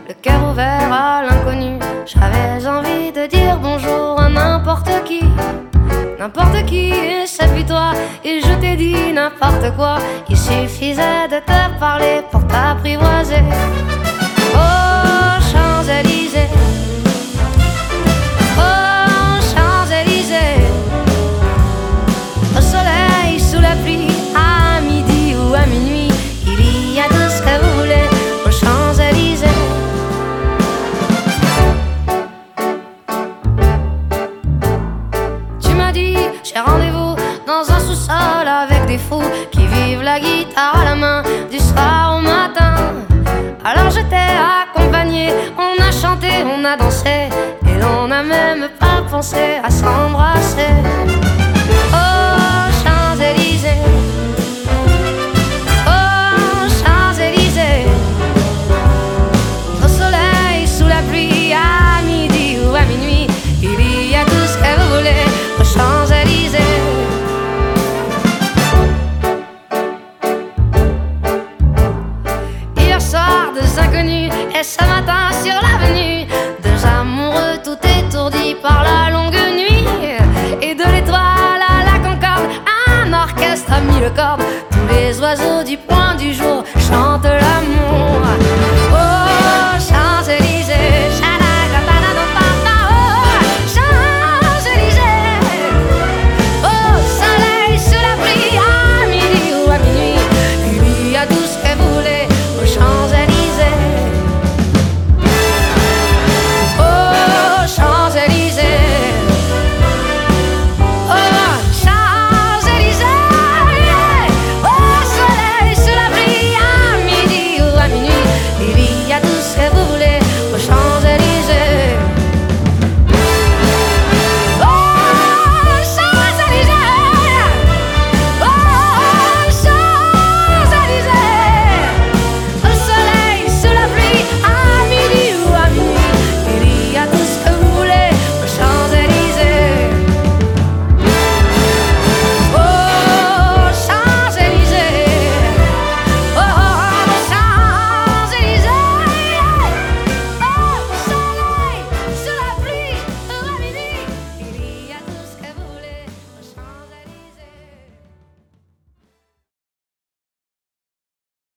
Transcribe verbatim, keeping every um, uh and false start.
le cœur ouvert à l'inconnu. J'avais envie de dire bonjour à n'importe qui, n'importe qui, et c'est puis toi. Et je t'ai dit n'importe quoi, il suffisait de te parler pour t'apprivoiser. Oh, Champs-Élysées, oh, Champs-Élysées, au soleil, sous la pluie, à midi ou à minuit, il y a tout ce que vous voulez aux Champs-Élysées. Tu m'as dit, j'ai rendez-vous dans un sous-sol avec des fous qui vivent la guitare à la main du soir au matin. Alors je t'ai accompagné, on a chanté, on a dansé, et l'on n'a même pas pensé à s'embrasser. Oh, Champs-Élysées, oh, Champs-Élysées, au soleil, sous la pluie, à midi ou à minuit, il y a tout ce que vous voulez aux Champs-Élysées. Hier soir, deux inconnus, et ce matin sur l'avenue, deux amoureux tout étourdis par la longue nuit. Et de l'étoile à la Concorde, un orchestre a mis le corde, tous les oiseaux du point